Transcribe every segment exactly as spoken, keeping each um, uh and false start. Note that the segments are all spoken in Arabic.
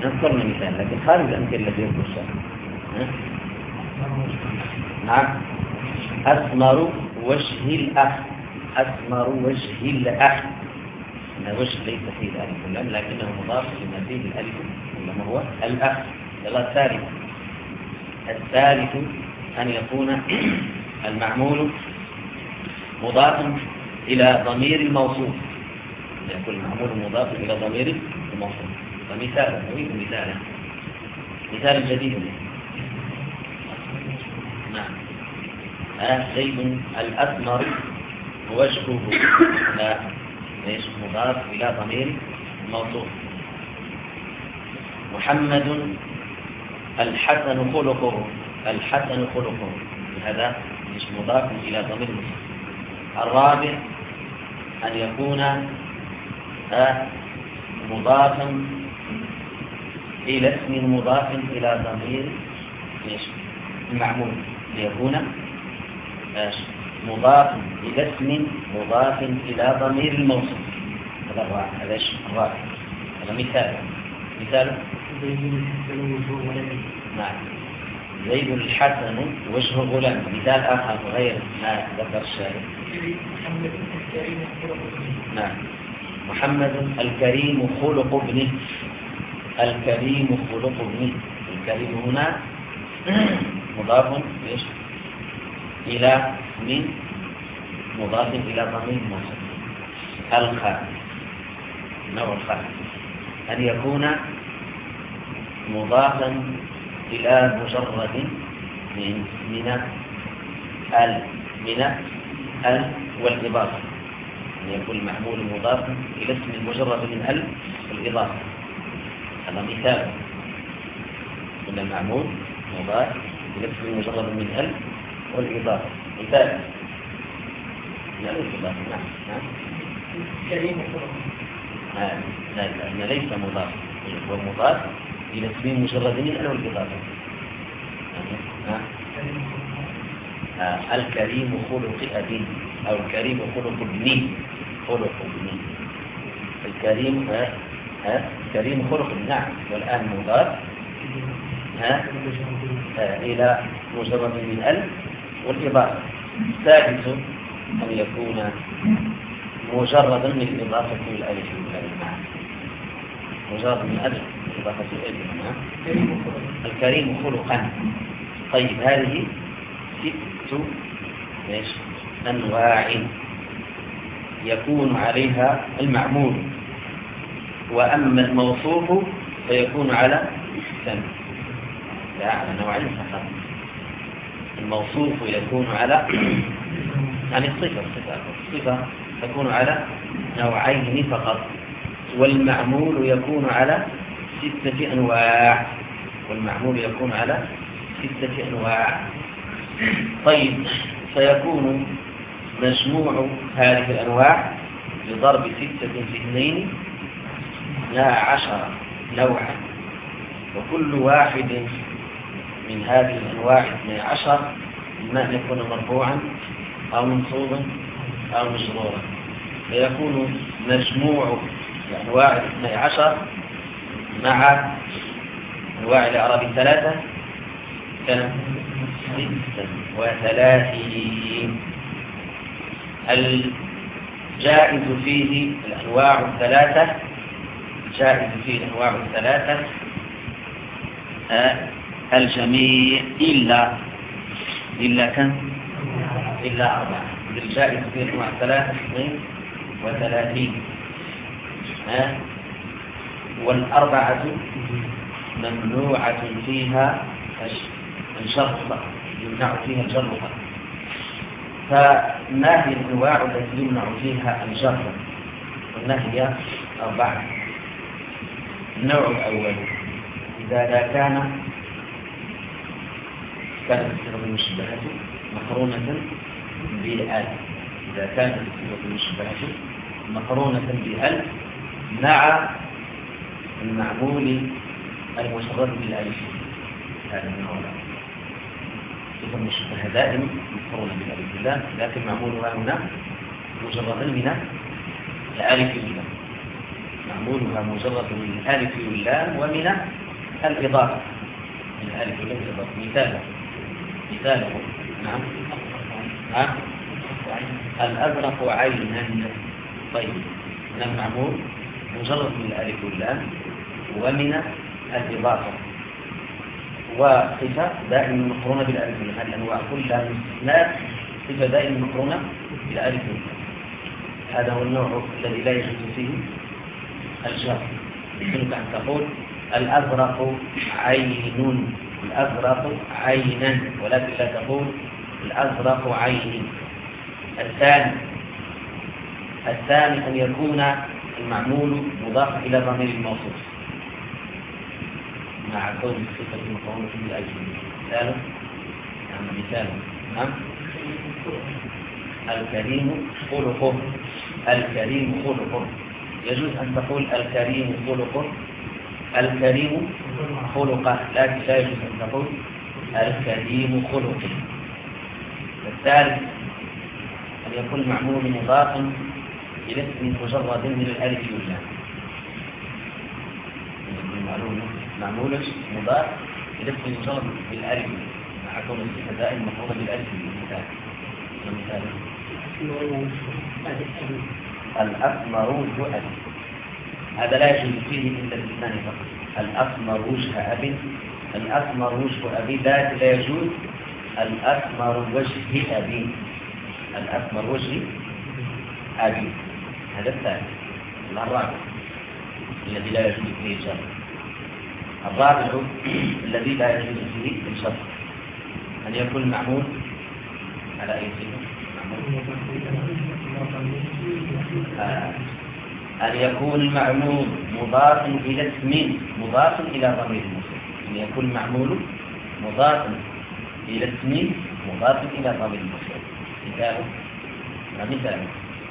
نذكرنا مثال لكن خارج الأمثلة التي يذكر الشارع. نعم. أسمر وجه الأخ. أسمر وجه الأخ. أن وجه ليس فيه الألف واللام لكنه مضاف لما فيه الألف ولما هو الأخ. يلا الثالث. الثالث أن يكون المعمول مضاف إلى ضمير الموصوف. يكون المعمول مضاف إلى ضمير الموصوف. فمثال نريد مثالا مثال جديد. نعم. زيد الأسمر وجهه لا ليش مضاف إلى ضمير الموصوف. محمد الحسن خلقه. الحسن خلقه هذا مش مضاف إلى ضمير الموصوف. الرابع أن يكون مضافا إلى اسم مضاف إلى ضمير المعمول ليكون مضاف إلى اسم مضاف إلى ضمير الموصوف. هذا الرابع. هذا الرابع. هذا مثال. مثال نعم. زيد الحسن وجه غلام. مثال آخر غير ما ذكر الشارع. نعم. محمد الكريم خلق ابنه. الكريم خلق ابنه. الكريم هنا مضاف إلى من مضاف إلى ضمير موصوف. الخاء نوع الخاء أن يكون مضافا إلى مجرد من من ال من ال والإضافة. أن يكون المعمول مضافا إلى اسم المجرد من ال والإضافة. هذا مثال. أن المعمول مضاف إلى اسم المجرد من ال والإضافة. مثال لا الإضافة. نعم. نعم. كريم لا لا ليس مضاف. هو مضاف إلى اسم مجرد من ال والإضافة. الكريم خلق أبي أو الكريم خلق ابني. خلق ابني. الكريم ها ها الكريم خلق ابني. نعم. والآن مضاف ها إلى مجرد من ال والإضافة. الثالث أن يكون مجردا من الإضافة الألف واللام. مجرد من ألف إضافة الألف. الكريم خلقا. طيب هذه ست أنواع يكون عليها المعمول. وأما الموصوف فيكون على ثمن لا على نوعين فقط. الموصوف يكون على يعني الصفة الصفة الصفة تكون على نوعين فقط. والمعمول يكون على ستة أنواع. والمعمول يكون على ستة أنواع. طيب سيكون مجموع هذه الأنواع بضرب ستة في اثنين لا عشر نوعا. وكل واحد من هذه الأنواع اثني عشر إما أن يكون مرفوعا أو منصوبا أو مجرورا. فيكون مجموع أنواع الاثني عشر مع أنواع الإعراب الثلاثة كان ستة وثلاثين. الجائز فيه الأنواع الثلاثة. الجائز فيه الأنواع الثلاثة الجميع إلا إلا كم إلا أربعة. الجائز فيه الأنواع الثلاثة اثنين وثلاثين. والأربعة ممنوعة فيها الجر. يمنع فيها الجر. فما هي الأنواع التي يمنع فيها الجر؟ قلنا هي أربعة. النوع الأول إذا كان كانت الصيغة المشبهة مقرونة بأل. إذا كانت الصيغة المشبهة مقرونة بأل مع المعمول المشرد بالألف. هذا النوع الأول. الصيغة المشبهة دائما مقرونة بالألف لكن معمولها هنا مجرد من الألف واللام. معمولها مجرد من الألف واللام ومن الإضافة، من الألف واللام والإضافة. مثاله مثاله نعم ها الأزرق عينا. طيب هنا المعمول مجرد من الألف واللام ومن الإضافة، وصفة دائما مقرونة بالألف واللام. هذه الأنواع كلها من الاستثناء صفة دائما مقرونة بالألف واللام. هذا هو النوع الذي لا يجوز فيه الجر. يمكنك أن تقول الأزرق عين، الأزرق عينا، ولكن لا تقول الأزرق عين. الثاني الثاني أن يكون المعمول مضافا إلى ضمير الموصوف مع كون الصفة المقرونة بالألف. مثاله نعم مثاله نعم الكريم خلقه، الكريم خلقه. يجوز أن تقول الكريم خلقه، الكريم خلقه، لكن لا يجوز أن تقول الكريم خلقه. الثالث أن يكون المعمول مضافا إلى اسم مجرد من الألف واللام. معمول مضاف إلى اسم مجرد بالألف مع كون الصفة دائما مقرونة بالألف. مثال مثال الأسمر وجه أبي، هذا لا يجوز فيه إلا الاثنان فقط. الأسمر وجه أبي، الأسمر وجه أبي لا لا يجوز. الأسمر وجه أبي، الأسمر وجه أبي، هذا الثالث. الرابع الذي لا يجوز فيه الجر، الرابع الذي لا يجوز فيه الجر أن يكون معمول على أي صفة؟ آه. أن يكون المعمول مضاف إلى اسم مضاف إلى ضمير الموصول. أن يكون المعمول مضاف إلى اسم مضاف إلى ضمير الموصول. مثاله مثاله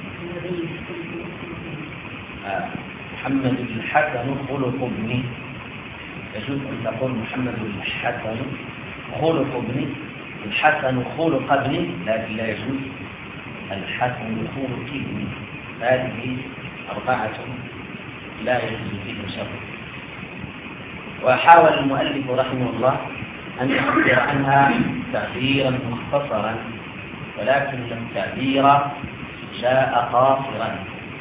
آه. محمد الحسن خلق ابني. يجوز أن تقول محمد الحسن خلق ابني، الحسن خلق ابني، لكن لا يجوز الحسن خلق ابني. هذه أربعة لا يجوز فيهم شر. وحاول المؤلف رحمه الله أن يعبر عنها تعبيرا مختصرا، ولكن التعبير جاء قاصرا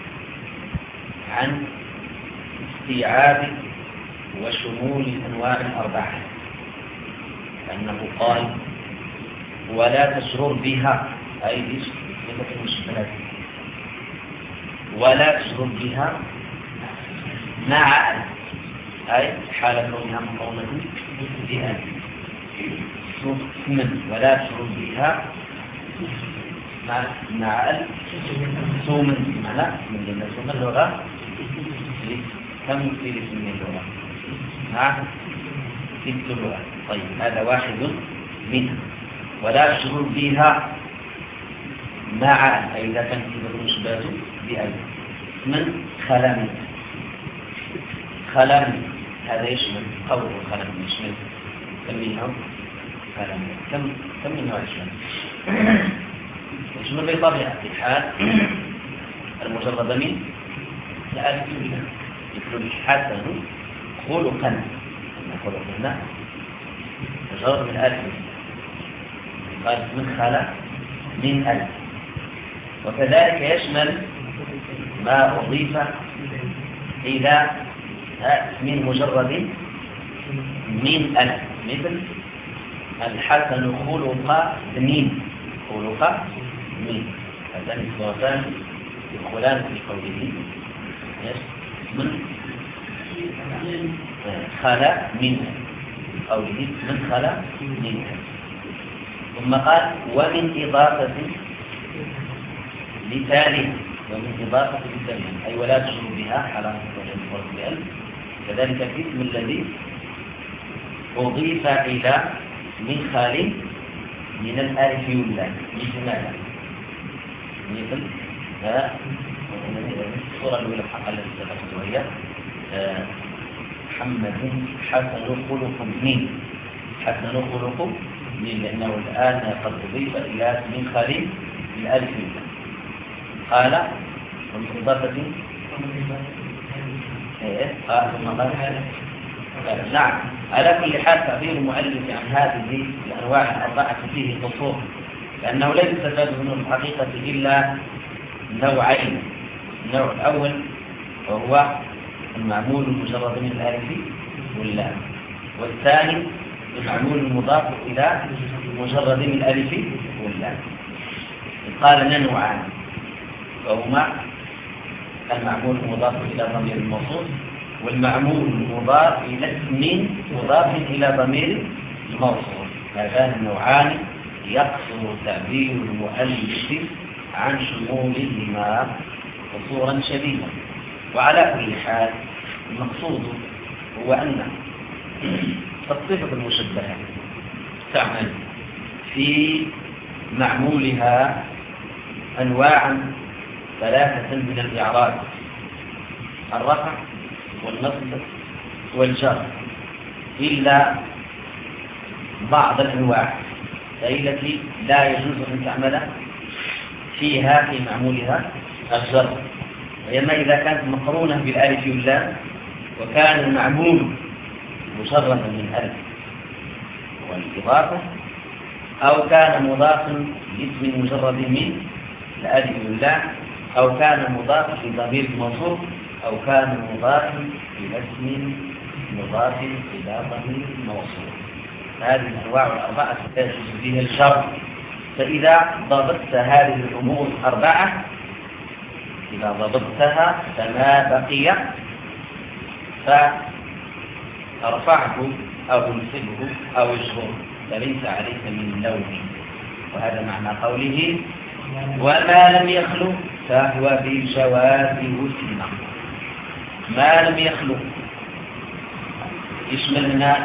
عن استيعاب وشمول الأنواع الأربعة، أنه قال ولا تشرر بها، أي بصفة المشبهات، ولا تشرر بها مع أي حالة كونها مقرونة بأن من ولا تشرر بها مع مع ال ثمن معنى من جنة ثمن اللغة تمثيل اسم اللغة مع ست لغات. طيب هذا واحد منها. ولا تشرر بها مع أي إذا كانت المشبهة بأل من خلم خلم، هذا يشمل قول خلم يشمل كم من نوع خلم، كم كم من نوع يشمل يشمل بطبيعة الحال المجرد من الألف واللام. مثل الحسن خلقا، خلق هنا مجرد من ألف، قال من خلق من ألف. وكذلك يشمل ما أضيف إلى من مجرد من ألف، مثل الحسن خلق من، خلق من، هذان الصورتان يدخلان في قوله من خلق من، قوله من خلق من. ثم قال ومن إضافة لثالث، ومن إضافة لثالث أي ولا تشرب بها على مفرد بألف. كذلك الاسم الذي أضيف إلى من خال من الألف واللام، مثل ماذا؟ مثل الصورة الأولى حق التي سبقت وهي محمد حسن خلق من، حسن خلق من، لأنه الآن قد أضيف إلى من خال من الألف واللام. قال ومن إضافة إيه؟ آه ثم قال نعم. على كل حال تعبير المؤلف عن هذه الأنواع الأربعة فيه قصور، لأنه ليس يستفاد منه الحقيقة إلا نوعين. النوع الأول وهو المعمول المجرد من الألف واللام، والثاني المعمول المضاف إلى مجرد من الألف واللام. قال نوعان وهما المعمول المضاف إلى ضمير الموصول والمعمول المضاف إلى اسم مضاف إلى ضمير الموصول. هذان النوعان يقصر تعبير المؤلف عن شمولهما قصورا شديدا. وعلى كل حال المقصود هو أن الصفة المشبهة تعمل في معمولها أنواعا ثلاثة من الإعراب: الرفع والنصب والجر، إلا بعض الأنواع فهي التي لا يجوز أن تعمل فيها في معمولها الجر، وإما إذا كانت مقرونة بالألف واللام وكان المعمول مجردا من ألف والإضافة، أو كان مضافا لاسم مجرد من الألف واللام، أو كان مضافا لضمير الموصول، أو كان مضافا إلى اسم مضاف إلى ضمير الموصول. هذه الأنواع الأربعة تجوز فيها الجر. فإذا ضبطت هذه الأمور الأربعة، إذا ضبطتها فما بقي فأرفعه أو انصبه أو اجبره، فليس عليك من لوم. وهذا معنى قوله وما لم يخلو فهو بالجواز وسلم. ما لم يخلو يشملنا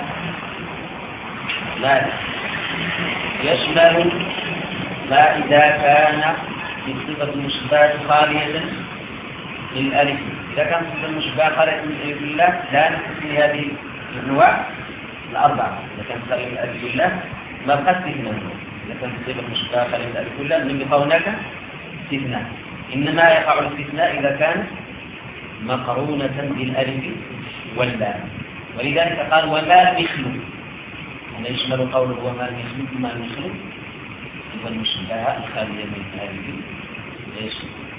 لا يشمل ما إذا كان في صفة المشبهة خالية للألف. إذا كان صفة المشبهة خالية لله لا نستثني هذه الأنواع الأربعة. إذا كان خالية للألف لله ما بقى استثناء. إذا كان صفة المشبهة خالية للألف لله لم يقع هناك استثناء، إنما يقع الاستثناء إذا كان مقرونة بالألف واللام. ولذلك قال وما مثله، أن يشمل قوله وما مثله ما مثله والمشبهة الخالية من الألف ايش؟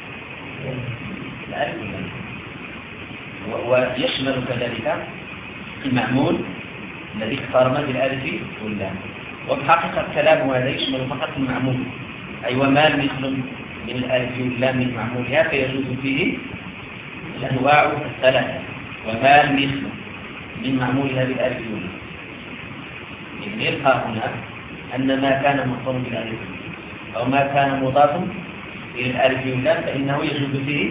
الألف واللام. ويشمل كذلك المعمول الذي اقترن بالألف واللام. وبحقيقة الكلام هذا يشمل فقط المعمول، أي وما مثل من الألف واللام من معمولها، فيجوز فيه الأنواع الثلاثة. وما مثل من معمولها بالألف واللام. يبقى هنا أن ما كان مقرون بالألف أو ما كان مضافا إلى الألف واللام فإنه يجوز فيه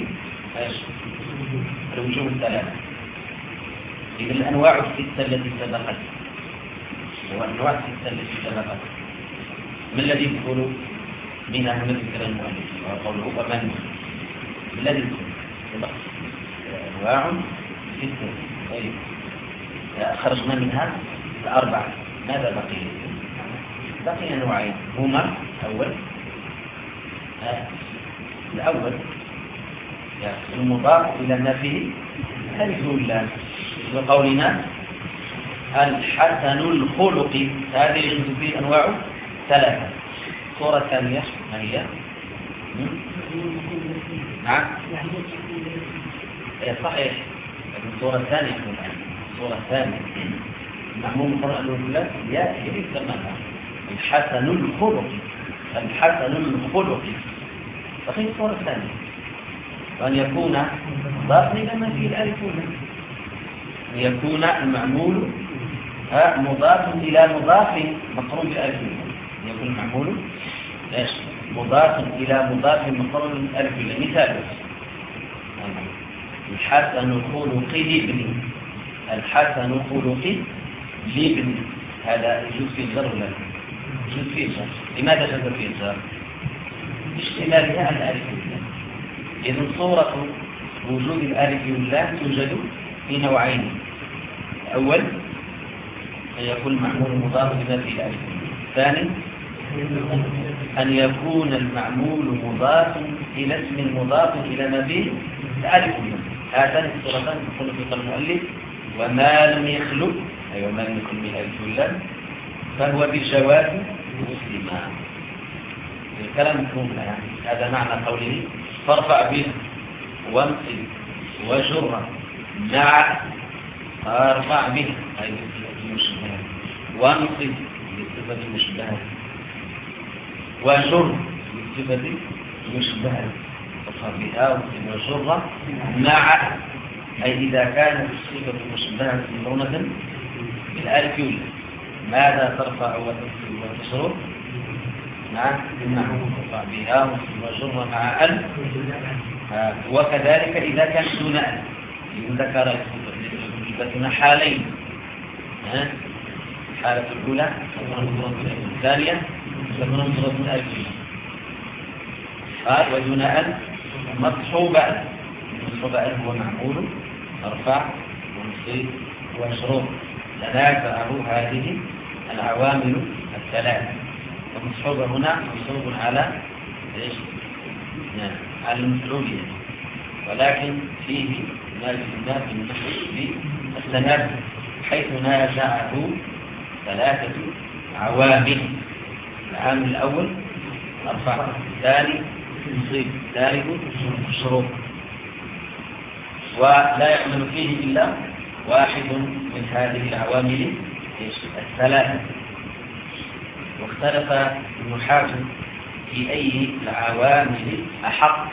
الوجوه الثلاثة. إذا الأنواع الستة التي سبقت والأنواع الستة التي سبقت ما الذي يدخل منها هنا ذكر المؤلف وقوله وما مثل؟ الذي يدخل أنواع ستة. طيب خرجنا منها الأربعة، ماذا بقي؟ بقي نوعين هما أول آه. الأول يعني المضاف إلى ما فيه ألف واللام، وقولنا الحسن الخلق هذه يجوز فيه أنواع ثلاثة. الصورة الثانية ما هي؟ نعم صحيح. الصورة الثانية الصورة الثانية معمول القرآن والله يأتي بالسماء الحسن الخلق الحسن الخلق. فهي الصورة الثانية، وأن يكون ضافا إلى ما فيه الألف واللام، أن يكون المعمول مضاف إلى مضاف مقرون بالألف واللام، أن يكون المعمول ايش مضاف إلى مضاف مقرون بالألف واللام. مثال الحسن الخلق لابن، الحسن الخلق لابن، هذا يجوز فيه الجر ولا لا؟ يجوز فيه الجر. لماذا جاز فيه الجر؟ اشتمالها على الألف واللام. إذن صورة وجود الألف واللام توجد في نوعين: الأول أن يكون المعمول مضاف لما فيه الألف، الثاني أن يكون المعمول مضاف إلى اسم مضاف إلى ما فيه الألف واللام. هاتان الصورتان تكون في قول المؤلف وما لم يخلو أي وما لم يكن من ألف واللام فهو بالجواز مسلما. الكلام مفهوم يعني هذا معنى قوله فارفع به وانصب وجر مع فارفع به أي المشبهة وانصب للصفة المشبهة وجر للصفة المشبهة فارفع بها وانصب وجر مع أي إذا كانت الصفة المشبهة مقرونة بالألف واللام ماذا ترفع وتنصب وتجر مع نعم ترفع بها وجر مع ألف وكذلك إذا كان دون ألف ذكر يثبتنا حالين الحالة الأولى الثانية تكون نصرة ألف قال ودون ألف مصحوب ألف مصحوب ألف هو معمول ارفع ونصيب وشروط تنازعه هذه العوامل الثلاث ومصحوب هنا منصوب على ايش؟ نعم على المفعولية ولكن فيه ما يسمى بالنحو بالتنازع حيث نازعه ثلاثة عوامل. العامل الأول ارفع الثاني نصيب الثالث شروط ولا يعمل فيه إلا واحد من هذه العوامل الثلاثة. واختلف النحاة في أي العوامل أحق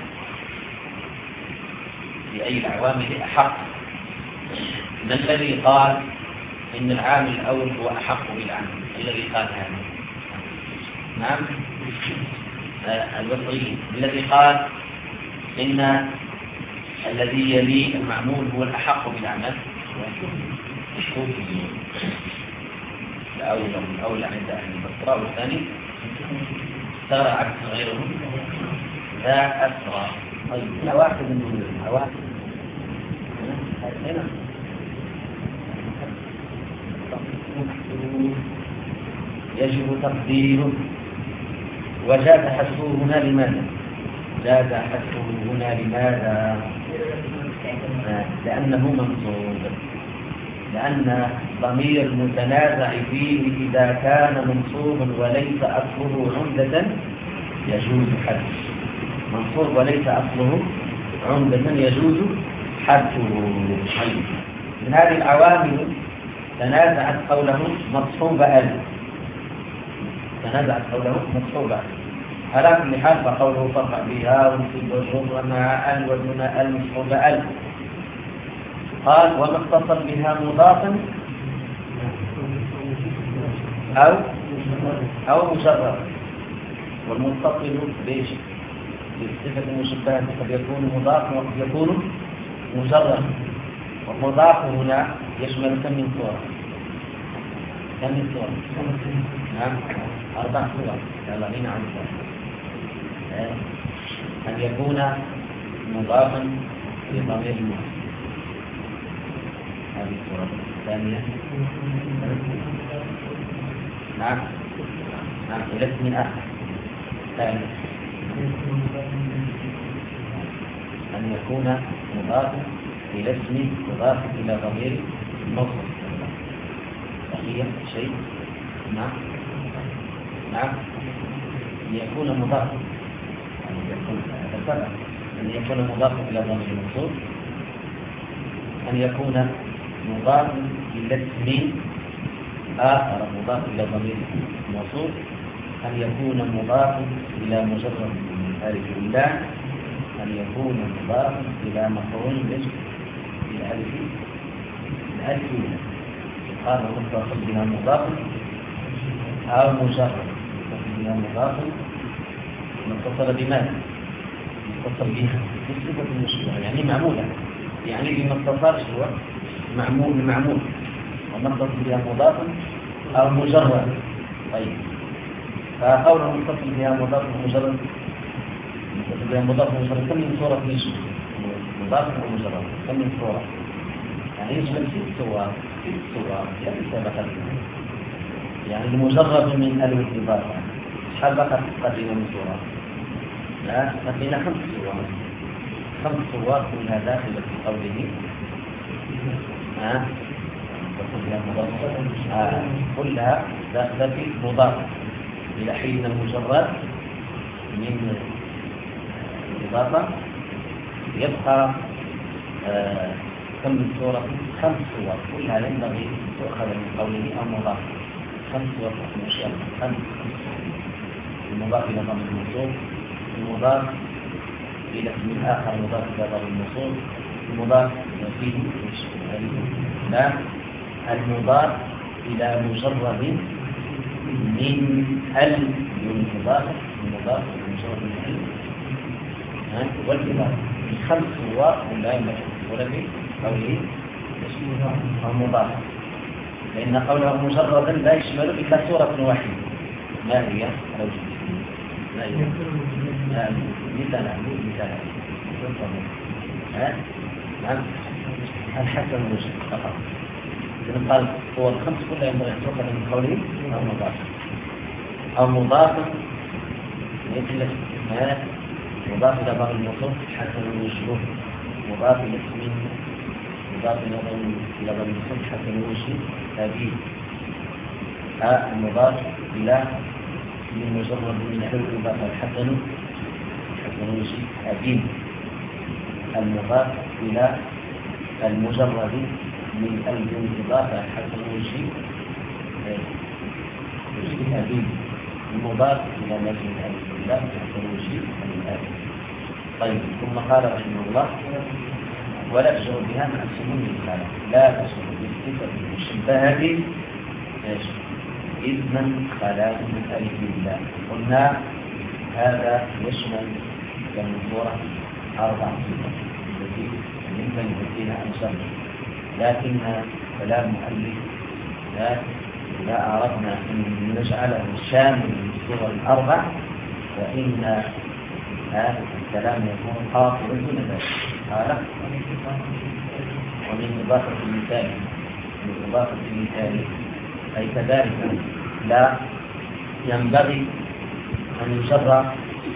في أي العوامل أحق من الذي قال إن العامل الأول هو أحق بالعامل الذي قال هذا نعم البصري الذي قال إن الذي يلي المعمول هو الأحق بالعمل الأول الأول عند أهل البصرة والثاني صار عكس غيره ذا أسرى. طيب لا واحد من دول واحد هنا يجب تقديره وجاز حذفه هنا لماذا؟ جاز حذفه هنا لماذا؟ لأنه منصوب لأن ضمير المتنازع فيه إذا كان منصوبا وليس أصله عمدة يجوز حذفه منصوب وليس أصله عمدة يجوز حذفه. من هذه العوامل تنازعت قوله مصحوب ألف تنازعت قوله مصحوب ألف على كل حال فقوله فرفع بها ونصب وجر مع أل ودون أل مصحوب ألف. قال وما اتصل بها مضافا أو أو مجرد والمتصل بإيش بالصفة المشبهة قد يكون مضافا وقد يكون مجرد والمضاف هنا يشمل كم من صورة كم من صورة نعم أربع صور يلا هنا عن أن يكون مضافا لضمير المضاف هذه الصورة الثانية نعم نعم إلى اسم آخر ثاني أن يكون مضافا إلى اسم مضاف إلى ضمير الموصول بقي شيء نعم نعم أن يكون مضافا أن يكون مضافا إلى ضمير الموصول أن يكون مضاف إلى اسم آخر مضاف إلى ضمير الموصول أن يكون مضاف إلى مجرد من ألف الله أن يكون مضاف إلى مقرون باسم الألف الألف قال متصل بها مضاف أو مجرد متصل بها مضاف متصل بماذا؟ متصل بها بصفة المشبهة يعني معمولة يعني بما اتصلش هو معمول بمعمول ومتصل بها مضاف أو مجرد. طيب فقوله متصل بها مضاف ومجرد متصل بها مضاف ومجرد كم من صورة في اسمه مضاف ومجرد كم من صورة يعني يشمل ست صور ست صور يعني سبقت يعني المجرد من ألف الإضافة سبقت قديم من صورة لا لقينا خمس صور الخمس صور كلها داخلة في قوله ها آه. كلها داخلة في مضاف إلى حين المجرد من الإضافة. يبقى آه كم الصورة؟ خمس صور كلها ينبغي تؤخذ من قوله أو مضاف. خمس صور مشابهة، خمس المضاف إلى ضمير الموصول، المضاف إلى اسم آخر مضاف إلى ضمير الموصول، المضاف فيه لا المضاف إلى مجرد من ال بالإضافة، المضاف إلى مجرد من ال والإضافة. خمس صور لا يمكن في قوله أو مضاف، لأن قوله مجردا لا يشمل إلا صورة واحدة. ما هي؟ ما هي؟ مثال مثال ها؟ نعم الحسن المجرد فقط. إذن قال هو الخمس كلها ينبغي أن تؤخذ من قوله أو مضاف أو مضاف مثل ما مضاف إلى ضمير الموصول حسن الوجه، مضاف إلى اسم مضاف إلى ضمير الموصول حسن الوجه أبيه. ها المضاف إلى من مجرد من حل الإضافة الحسن حسن الوجه أبيه. المضاف إلى المجرد من قلب الإضافة حسن الوجه وجه أبيه. المضاف إلى نجم الألف بالله حسن الوجه الأبي. طيب ثم قال رحمه الله ولا تشعر بها مع السمون الثالث، لا تشعر بالصفة المشبهة إذنا خلا من ألف بالله. قلنا هذا يشمل كالمنصورة أربع صفات التي يمكن يؤتينا عن شر، لكن كلام المؤلف لا إذا أردنا أن نجعله شامل للصور الأربع فإن هذا الكلام يكون قاصرا دون ذلك. قال ومن إضافة المثال من إضافة المثال أي كذلك لا ينبغي أن يجرى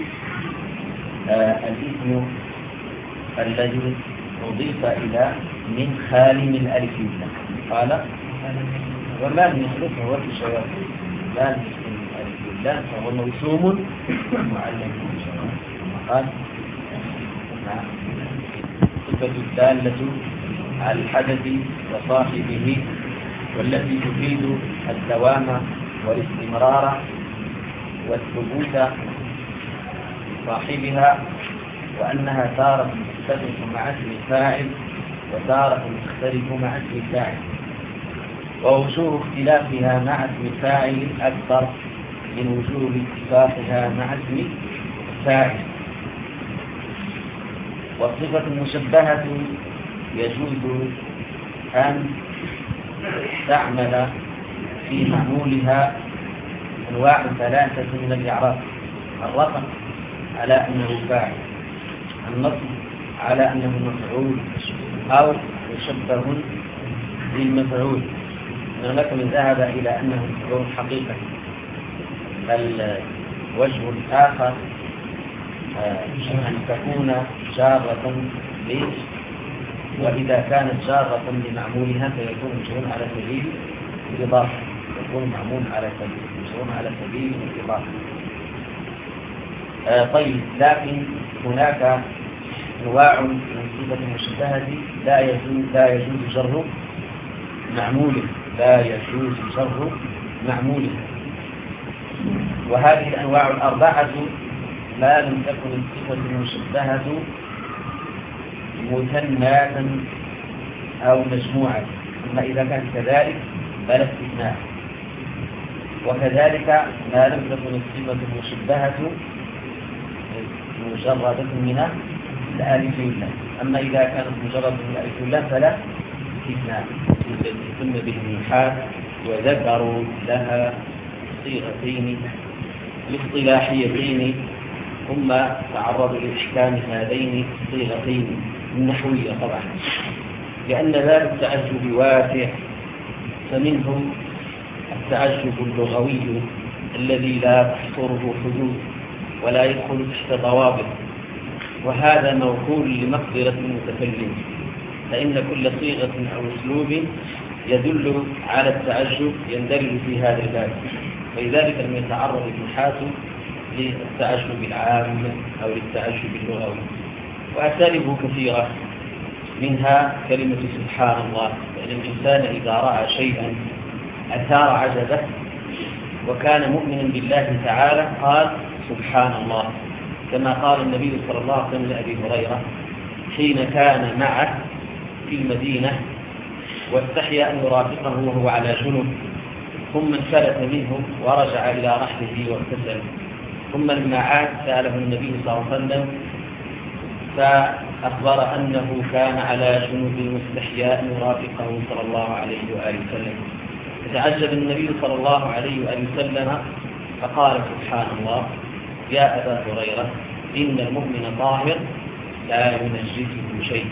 آه الاسم الذي أضيف إلى من خال من ألف بالله. قال وما نخلفه هو في شياطين لا نخلف من ألف بالله فهو موسوم معلم بالشياطين. قال صفة الدالة على الحدث وصاحبه والتي تفيد الدوام والاستمرار والثبوت صاحبها، وأنها تارة تتفق مع اسم الفاعل وتارة تختلف مع اسم الفاعل، ووجوه اختلافها مع اسم الفاعل أكثر من وجوه اتفاقها مع اسم الفاعل. والصفة المشبهة يجوز أن تعمل في معمولها أنواع ثلاثة من الإعراب: الرفع على أنه فاعل، النصب على أنه مفعول، أو مشبه بالمفعول. هناك من ذهب إلى أنه مفعول حقيقة. الوجه الآخر أن تكون جارة ليش، وإذا كانت جارة لمعمولها فيكون مجرور على سبيل الإضافة، يكون معمول على سبيل مجرور على سبيل الإضافة. آه طيب، لكن هناك أنواع من الصفة المشبهة لا يجوز لا يجوز جر معموله، لا يجوز جر معموله. وهذه الأنواع الأربعة ما لم تكن الصفة المشبهة مثناة أو مجموعة، أما إذا كانت كذلك فلا استثناء. وكذلك ما لم تكن الصفة المشبهة مجردة من الألف واللام، أما إذا كانت مجردة من الألف واللام فلا استثناء. يسمى به النحاة وذكروا لها صيغتين الاصطلاحيتين، ثم تعرضوا لإحكام هذين الصيغتين النحوية طبعا، لأن ذلك التعجب واسع، فمنهم التعجب اللغوي الذي لا تحصره حدود ولا يدخل تحت ضوابط، وهذا موكول لمقدرة المتكلم، فإن كل صيغة أو أسلوب يدل على التعجب يندرج في هذا الباب، ولذلك لم يتعرض النحاة للتعجب العام أو للتعجب اللغوي. وأساليبه كثيرة، منها كلمة سبحان الله، فإن الإنسان إذا رأى شيئا أثار عجبه وكان مؤمنا بالله تعالى قال سبحان الله، كما قال النبي صلى الله عليه وسلم لأبي هريرة حين كان معه في المدينة واستحيا أن يرافقه وهو على جنب، ثم انفلت منه ورجع إلى رحله واغتسل، ثم لما عاد سأله النبي صلى الله عليه وسلم فأخبر أنه كان على جنب مستحيا أن يرافقه صلى الله عليه وآله وسلم. فتعجب النبي صلى الله عليه وآله وسلم فقال سبحان الله يا أبا هريرة إن المؤمن طاهر لا ينجسه شيء.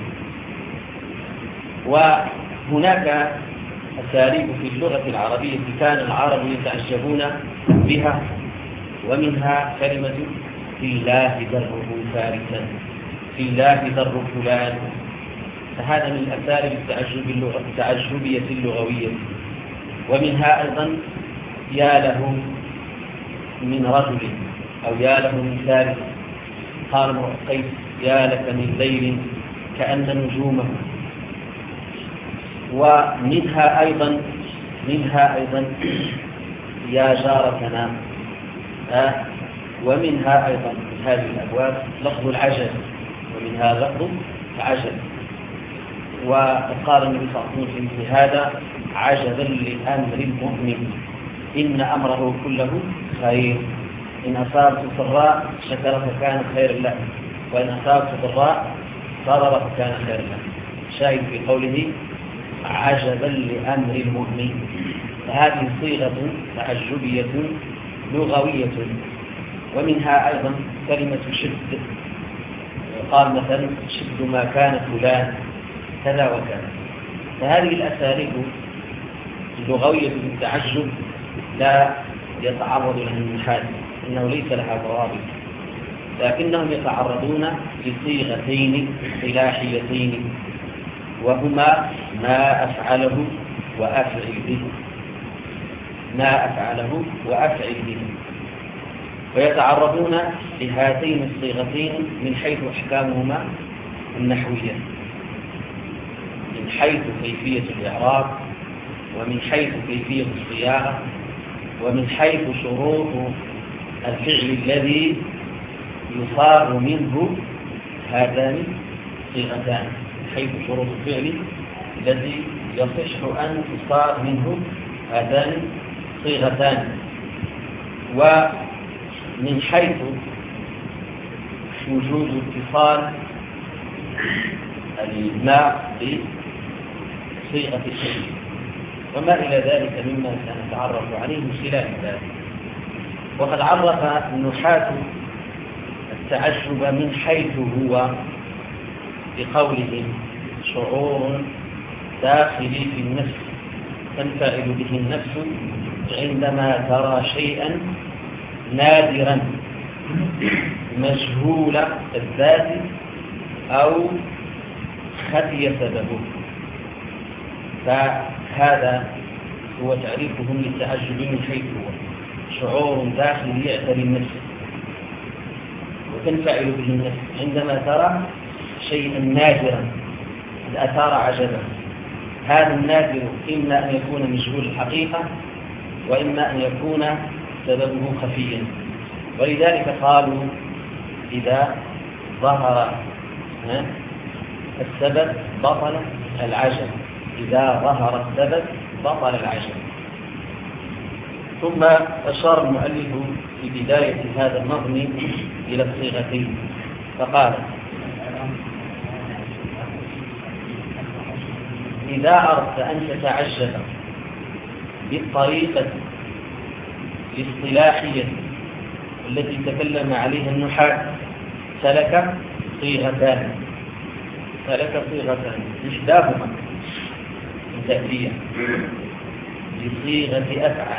وهناك أساليب في اللغة العربية كان العرب يتعجبون بها، ومنها كلمة في الله دره فارسا، في الله در فلان، فهذا من أساليب التعجب اللغة التعجبية اللغوية. ومنها أيضا يا له من رجل أو يا له من ثالث، قال امرؤ قيس يا لك من ليل كأن نجومه. ومنها أيضا منها أيضا يا جارتنا، آه ومنها أيضا من هذه الأبواب لفظ العجل، ومنها لفظ العجل. وقال النبي صلى الله عليه وسلم في هذا عجبا لأمر المؤمن إن أمره كله خير، إن أصابته سراء شكر فكان خير له، وإن أصابته ضراء صبر فكان خير له. شاهد في قوله عجبا لأمر المؤمن، فهذه صيغة تعجبية لغوية. ومنها أيضا كلمة شد، قال مثلا شد ما كان فلان كذا وكذا. فهذه الأساليب اللغوية بالتعجب لا يتعرض لها النحاة، إنه ليس لها ضوابط، لكنهم يتعرضون لصيغتين اصطلاحيتين، وهما ما أفعله وأفعل به، ما أفعله وأفعل به. ويتعرضون لهاتين الصيغتين من حيث أحكامهما النحوية، من حيث كيفية الإعراب، ومن حيث كيفية الصياغة، ومن حيث شروط الفعل الذي يصار منه هذان صيغتان، من حيث شروط الفعل الذي يصح أن يصار منه هذان صيغتان، ومن حيث وجود اتصال الماء بصيغة الشيء، وما إلى ذلك مما سنتعرف عليه من خلال ذلك. وقد عرف النحاة التعجب من حيث هو بقولهم شعور داخلي في النفس تنفعل به النفس عندما ترى شيئا نادرا مجهول الذات أو خفي سببه. فهذا هو تعريفهم للتعجب من حيث هو شعور داخلي يعتري النفس وتنفعل به النفس عندما ترى شيئا نادرا أثار عجبا. هذا النادر إما أن يكون مجهول الحقيقة، وإما أن يكون سببه خفيا. ولذلك قالوا إذا ظهر السبب بطل العجب، إذا ظهر السبب بطل العجب. ثم أشار المؤلف في بداية هذا النظم إلى الصيغتين فقال إذا أردت أن تتعجب بالطريقة الاصطلاحية التي تكلم عليها النحاة سلك صيغتان سلك صيغتان إحداهما تأتية بصيغة أفعل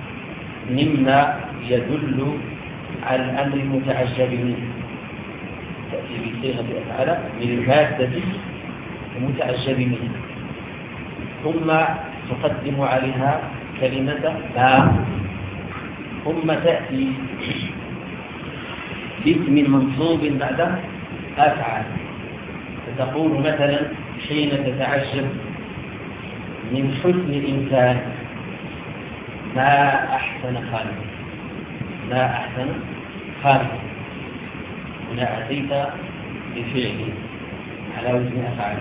مما يدل على الأمر المتعجب منه، تأتي بصيغة أفعل من المادة المتعجب منها، ثم تقدم عليها كلمة ما، ثم تأتي باسم منصوب بعد أفعل. فتقول مثلا حين تتعجب من حسن الإنسان ما أحسن خالق، ما أحسن خالق. هنا أتيت بفعل على وزن أفعل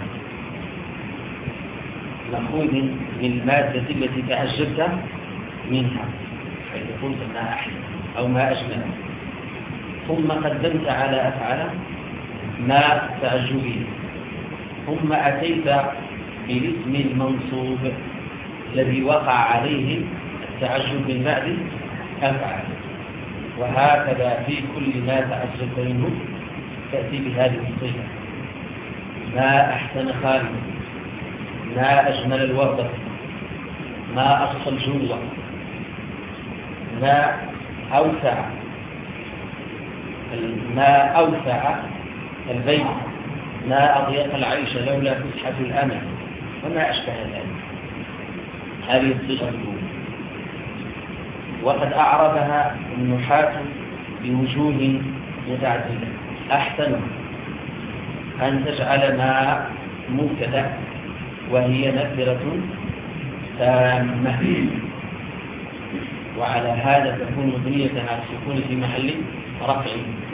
مأخوذ من المادة التي تعجبت منها، حيث قلت ما أحسن أو ما أجمل، ثم قدمت على أفعل ما تعجبه، ثم أتيت بالاسم المنصوب الذي وقع عليه التعجب من بعد أفعل. وهكذا في كل ما تعجبت منه تأتي بهذه الصيغة: ما أحسن خالد، ما أجمل الوردة، ما أقصى الجوة، ما أوسع ما أوسع البيت، ما أضيق العيش لولا فسحة الأمل، وما أشبه ذلك. هذه الصيغة الأولى. وقد أعربها النحاة بوجوه متعددة. أحسن أن تجعل ما مبتدأ وهي نكرة تامة، وعلى هذا تكون مبنية على السكون في محل رفع.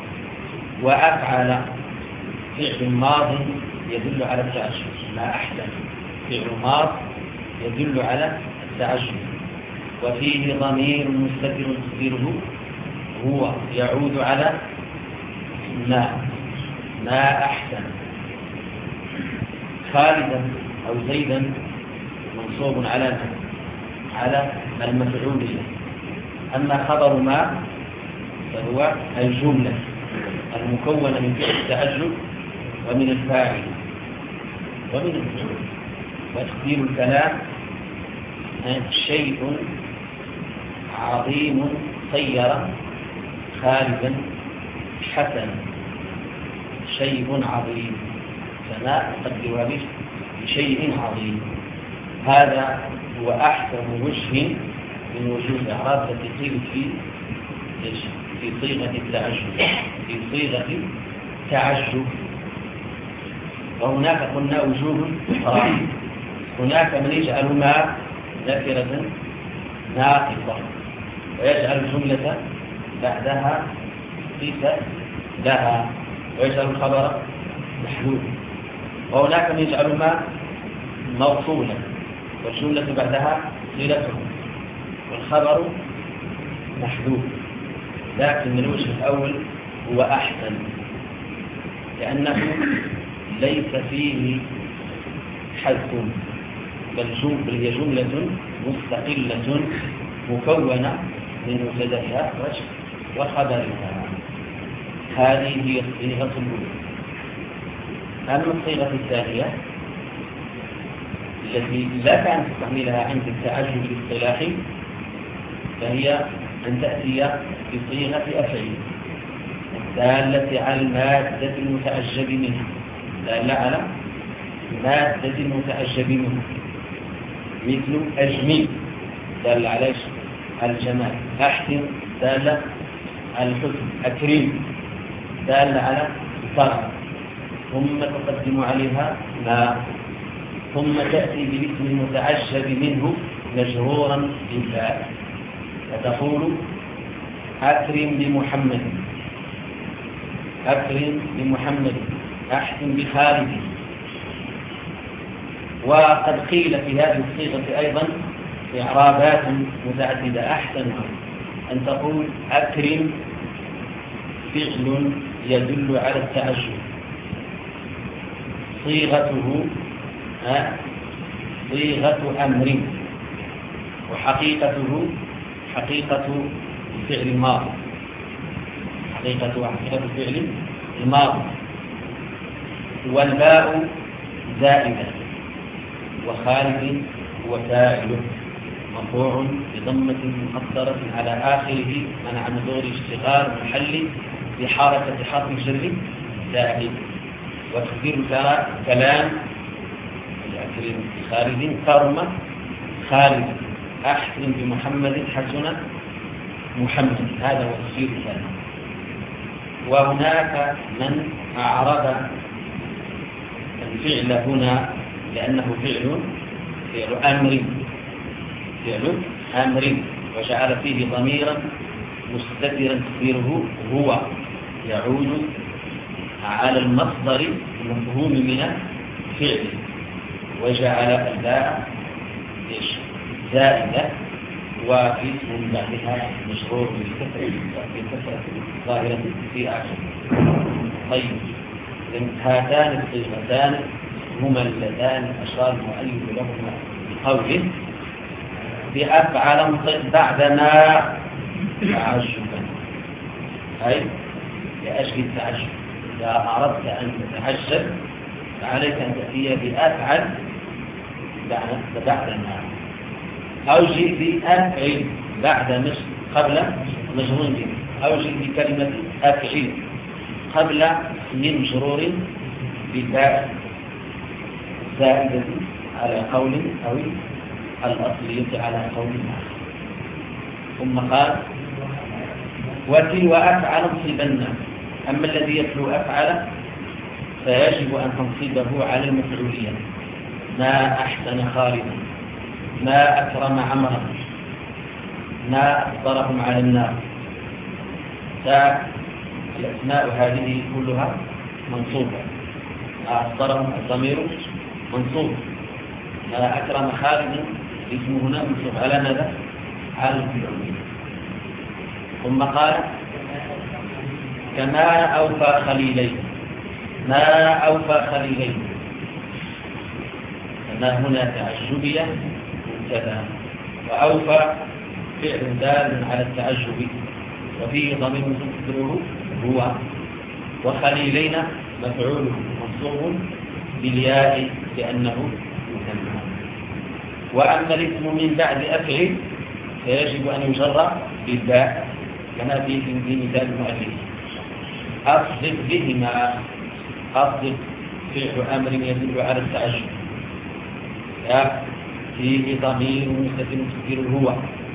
وأفعل فعل ماض يدل على التعجب، ما أحسن فعل ماض يدل على التعجب، وفيه ضمير مستتر تقديره هو يعود على ما ما أحسن. خالدا أو زيدا منصوب على على المفعول به. أما خبر ما فهو الجملة المكونة من فعل التعجب ومن الفاعل ومن المفعول. وتقدير الكلام شيء عظيم طير خالدا حسنا. شيء عظيم، فما أقدرها به بشيء عظيم. هذا هو أحسن وجه من وجوه الإعراب التي قيلت في في صيغة التعجب، في صيغة تعجب. وهناك قلنا وجوه أخرى. هناك من يجعل ما نكرة ناقصة ويجعل الجملة بعدها صفة لها ويجعل الخبر محذوف. وهناك من يجعل ما موصولا والجملة بعدها صلته والخبر محذوف. لكن من الوجه الأول هو أحسن، لأنه ليس فيه حذف، بل هي جملة مستقلة مكونة من مبتدأها وخبرها. هذه هي الصيغة الأولى. أما الصيغة الثانية التي لا كان تستعملها عند التعجب الاصطلاحي فهي أن تأتي بصيغة أفعل الدالة على المادة المتعجب منها، دالة على مادة المتعجب منها، مثل أجمل دالة على الجمال، أحسن دالة على الحسن، أكرم دالة على الكرم. ثم تقدم عليها ما، ثم تأتي بالاسم المتعجب منه مجرورا بالفاء، فتقول أكرم بمحمد، أكرم بمحمد، أحسن بخالد. وقد قيل في هذه الصيغة أيضا إعرابات متعددة. أحسن أن تقول أكرم فعل يدل على التعجب، صيغته صيغة أمر، وحقيقته حقيقة الفعل الماضي، حقيقة حقيقة الفعل الماضي. والباء زائدة، وخالد هو فاعل مرفوع بضمة مقدرة على آخره منع من ظهور اشتغال محل بحركة حرف الجر ذاهب. وكثير كلام خالد كرم خالد أحسن بمحمد حسن محمد، هذا هو تفسير الكلام. وهناك من أعرض الفعل هنا لأنه فعل فعل أمر فعل أمر وجعل فيه ضميرا مستترا تقديره هو، يعود على المصدر المفهوم من الفعل، وجعل الباء زائدة واسم بعدها مشروع بالكسرة ظاهرة في آخر. طيب، هاتان الصيغتان هما اللذان أشار المؤلف لهما بقوله بأفعل بعدما تعجبا، أي لأجل التعجب. إذا أردت أن تتعجب فعليك أن تأتي بأفعل بعدما، أو جئ بأفعل بعد مش قبل مجرور به، أو جئ بكلمة أفعل قبل من مجرور بالباء زائدة على قول أو الأصلية على قول آخر. ثم قال وتلو أفعل انصبن، أما الذي يتلو أفعل فيجب أن تنصبه على المفعولية. ما أحسن خالدا، ما أكرم عمرا، ما أكثرهم على النار. فالأسماء هذه كلها منصوبة. ما أكثرهم الضمير منصوب، ما أكرم خالدا اسمه هنا منصوب على ماذا؟ على المفعولية. ثم قال كما أوفى خليلين، ما أوفى خليلين، فما هنا تعجبية مبتدأ، وأوفى فعل دال على التعجب وفيه ضمير مستتره هو، وخليلين مفعول منصوب بالياء لأنه يسمى. وأما الاسم من بعد أفعل فيجب أن يجر بالباء كما في مثال المؤلف. أصدق بهما، أصدق فعل أمر يدل على التعجب، فيه ضمير مستتر تذكر هو،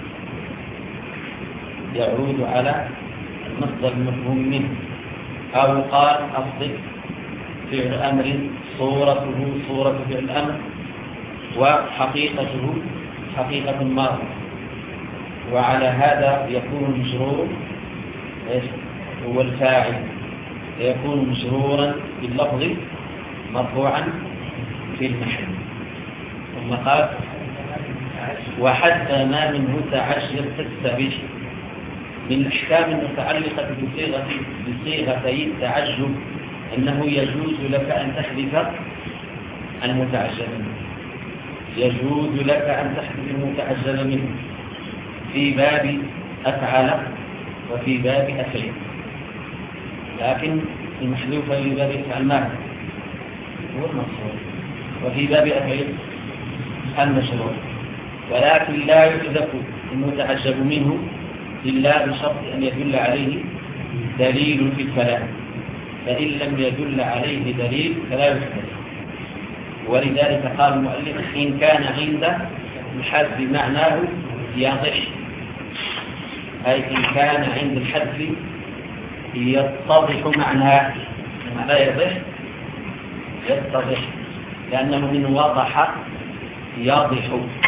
يعود على المصدر المفهوم منه. أو قال أصدق فعل أمر صورته صورة فعل الأمر وحقيقته حقيقة الماضي، وعلى هذا يكون مجرور هو الفاعل، فيكون مجرورا باللفظ مرفوعا في المحل. ثم قال وحتى ما منه تعجب تستبيح. من الأحكام المتعلقة بصيغة بصيغتي التعجب أنه يجوز لك أن تحذف المتعجب منه، يجوز لك أن تحذف المتعجب منه في باب أفعل وفي باب أفعل، لكن المحذوف في باب أفعل ماذا؟ هو المقصود، وفي باب أفعل المشروع، ولكن لا يحذف المتعجب منه إلا بشرط أن يدل عليه دليل في الكلام، فإن لم يدل عليه دليل فلا يحذف. ولذلك قال المؤلف إن كان عند الحذف معناه يضح، أي إن كان عند الحذف يتضح معناه، لا يضح يتضح، لأنه من وضح يضح،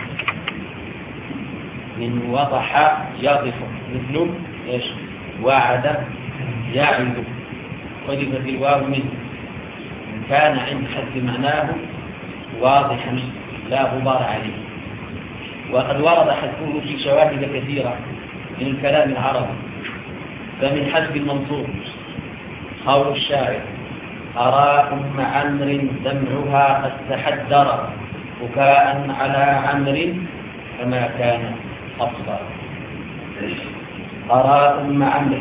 من وضح يضح، مثل إيش؟ وعد يعد، حذفت الواو منه. إن كان عند حذف معناه واضحا لا غبار عليه. وقد ورد حذفه في شواهد كثيرة من الكلام العربي، فمن حذف المنصوب قول الشاعر أرى أم عمرو دمعها قد تحدر بكاء على عمرو فما كان أصبر. أرى أم عمرو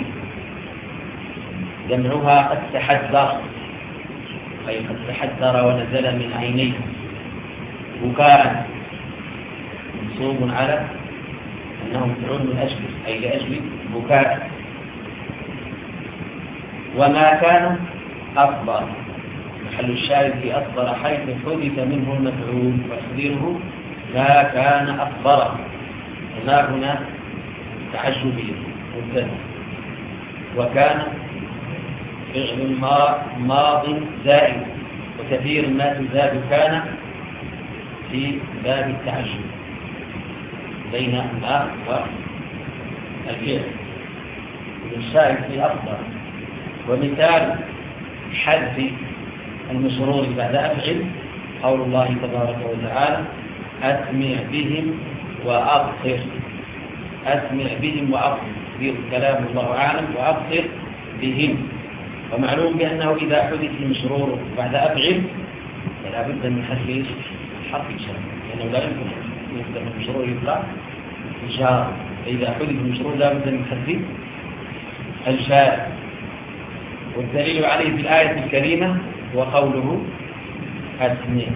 دمعها قد تحدر، أي قد تحدر ونزل من عينيه. بكاء منصوب على أنه مفعول من أجل، أي لأجل بكاء. وما كان أكبر. محل الشاهد في أكبر حيث حدث منه المفعول وتقديره لا كان أكبر، وما هنا تعجبي مبتدأ، وكان فعل ماض زائد، وكثير ما تزاد كان في باب التعجب بين ما والفعل. الشاهد في أكبر. ومثال حذف المشرور بعد أفعل قول الله تبارك وتعالى أسمع بهم وأبصر. أسمع بهم وأبصر كلام الله أعلم، وأبصر بهم. ومعلوم بأنه إذا حدث المشرور بعد أفعل فلا بد من حذف حرف الشر، لأنه لا يمكن أن المشرور يطلع جار، فإذا حدث المشرور لا بد من حذف الجار. والدليل عليه في الآية الكريمة وقوله أسمع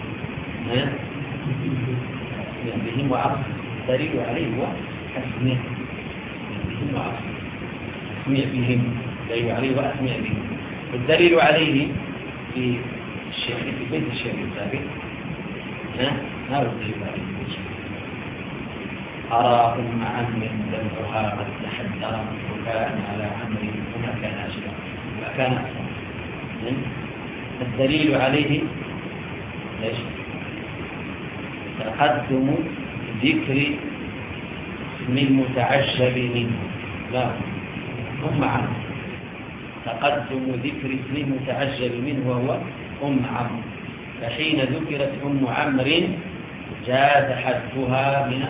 بهم وأبصر. الدليل عليه هو أسمع بهم وأبصر. أسمع بهم الدليل عليه وأسمع بهم. والدليل عليه في الشعر في بيت الشعر السابق ما هو الدليل عليه؟ أرى أم عم دمعها قد تحدى وكان على عمر وما كان أشبه ما كان أحسن. الدليل عليه ليش؟ تقدم ذكر اسم المتعجب منه. لا أم عم، تقدم ذكر اسم المتعجب منه وهو أم عم، فحين ذكرت أم عمرو جاز حذفها من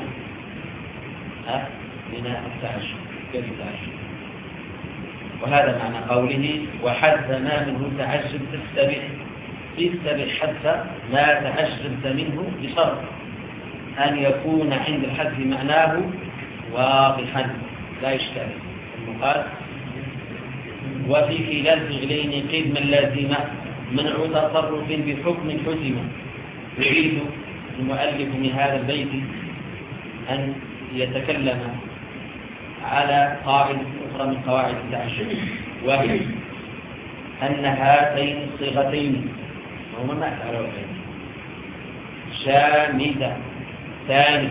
من التعجب كالتعجب. وهذا معنى قوله وحذف ما منه تعجب تستبح. تستبح حذف ما تعجبت منه بشرط أن يكون عند الحذف معناه واضحا لا يشتبه. المقال وفي كلا الفعلين قدما لازمة منع تصرف بحكم حسم. يريد المؤلف من هذا البيت أن يتكلم على قاعدة أخرى من قواعد التعجب، وهي أن هاتين الصيغتين هما ما أفعلوهين شامدتان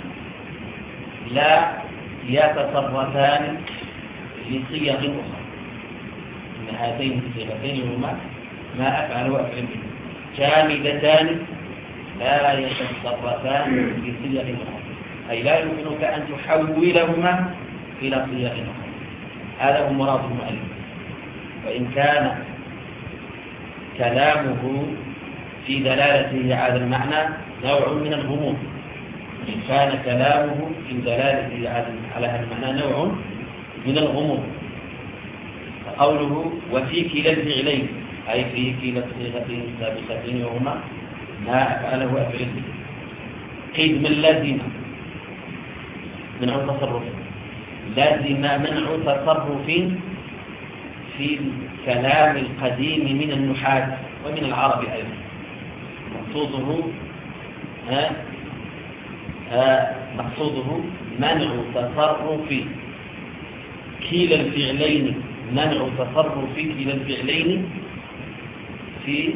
لا يتصرفان لصيغ أخرى. أن هاتين الصيغتين هما ما أفعل وأفعل جامدتان لا يتصرفان لصيغ أخرى، أي لا يمكنك أن تحولهما إلى صيغ أخرى. هذا هو مراد المؤلف. وإن كان كلامه في دلالته على المعنى نوع من الغموض، إن كان كلامه في دلالته على هذا المعنى نوع من الغموض. فقوله وفي كلا الفعلين أي في كلا الصيغتين السابقتين وهما ما أفعله وأفعله قيد من لازم منع تصرف. لازم منع تصرف في الكلام القديم من النحاة ومن العرب أيضا. مقصوده ها ها مقصوده منع تصرف كلا الفعلين، منع تصرف كلا الفعلين في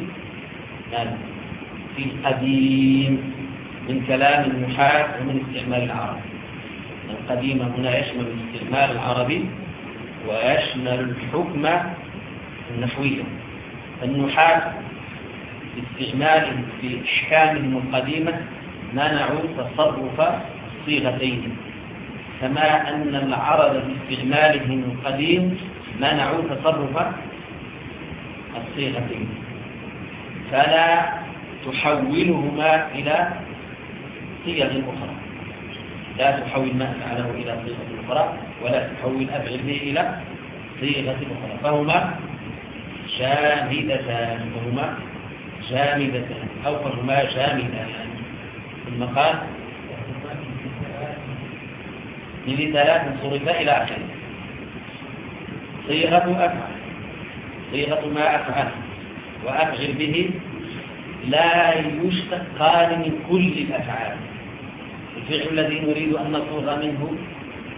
في القديم من كلام النحاة ومن استعمال العرب. القديم هنا يشمل الاستعمال العربي ويشمل الحكم النحوي. النحاة باستعمالهم في أحكامهم القديمة منعوا تصرف الصيغتين، كما أن العرب باستعمالهم القديم منعوا تصرف الصيغتين. فلا تحولهما إلى صيغ أخرى، لا تحول ما أفعله إلى صيغة أخرى ولا تحول أفعل به إلى صيغة أخرى، فهما شامدتان فهما جامدتان أو فهما جامدتان. المقال لثلاث صرف إلى آخره. صيغة أفعل، صيغة ما أفعل وأفعل به لا يشتقان من كل الأفعال. الفعل الذي نريد أن نصوغ منه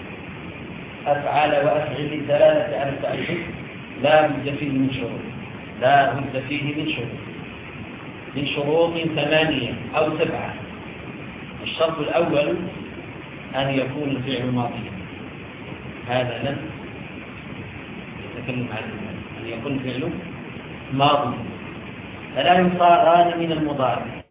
أفعل وأفعل للدلالة على التعجب لا بد فيه من شروط. لا بد فيه من شروط من شروط ثمانية أو سبعة. الشرط الأول أن يكون الفعل ماضيا، هذا لن يتكلم عنه، أن يكون الفعل ماضيا، فلا يصاغان من المضارع،